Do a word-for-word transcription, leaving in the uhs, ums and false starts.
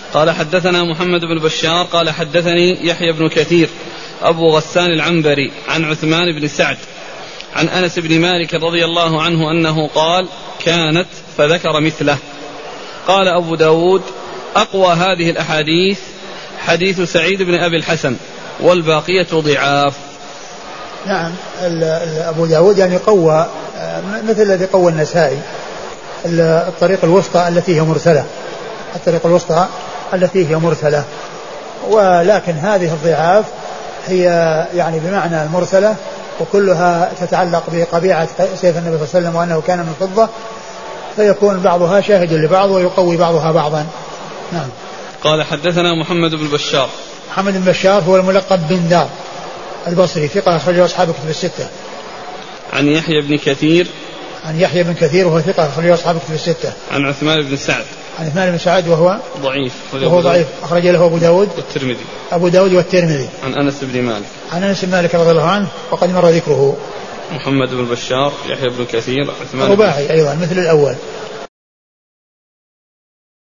قال حدثنا محمد بن بشار قال حدثني يحيى بن كثير أبو غسان العنبري عن عثمان بن سعد عن أنس بن مالك رضي الله عنه أنه قال كانت فذكر مثله. قال أبو داود أقوى هذه الأحاديث حديث سعيد بن أبي الحسن والباقية ضعاف. نعم أبو داود يعني قوى مثل الذي قوى النسائي الطريق الوسطى التي هي مرسلة الطريق الوسطى التي هي مرسلة ولكن هذه الضعاف هي يعني بمعنى المرسلة وكلها تتعلق بقبيعة سيف النبي صلى الله عليه وسلم وأنه كان من فضة فيكون بعضها شاهد لبعض ويقوي بعضها بعضا. نعم. قال حدثنا محمد بن بشار. محمد بن بشار هو الملقب بن دار البصري ثقة أخرجه أصحاب الكتب الستة. عن يحيى بن كثير. عن يحيى بن كثير وهو ثقة أخرجه أصحاب الكتب الستة. عن عثمان بن سعد. عن عثمان بن سعد وهو ضعيف. وهو ضعيف أخرج له أبو داود والترمذي. أبو داود والترمذي. عن أنس بن مالك. عن أنس بن مالك رضي الله عنه وقد مر ذكره. محمد بن بشار يحيى بن كثير عثمان رباعي أيضا مثل الأول.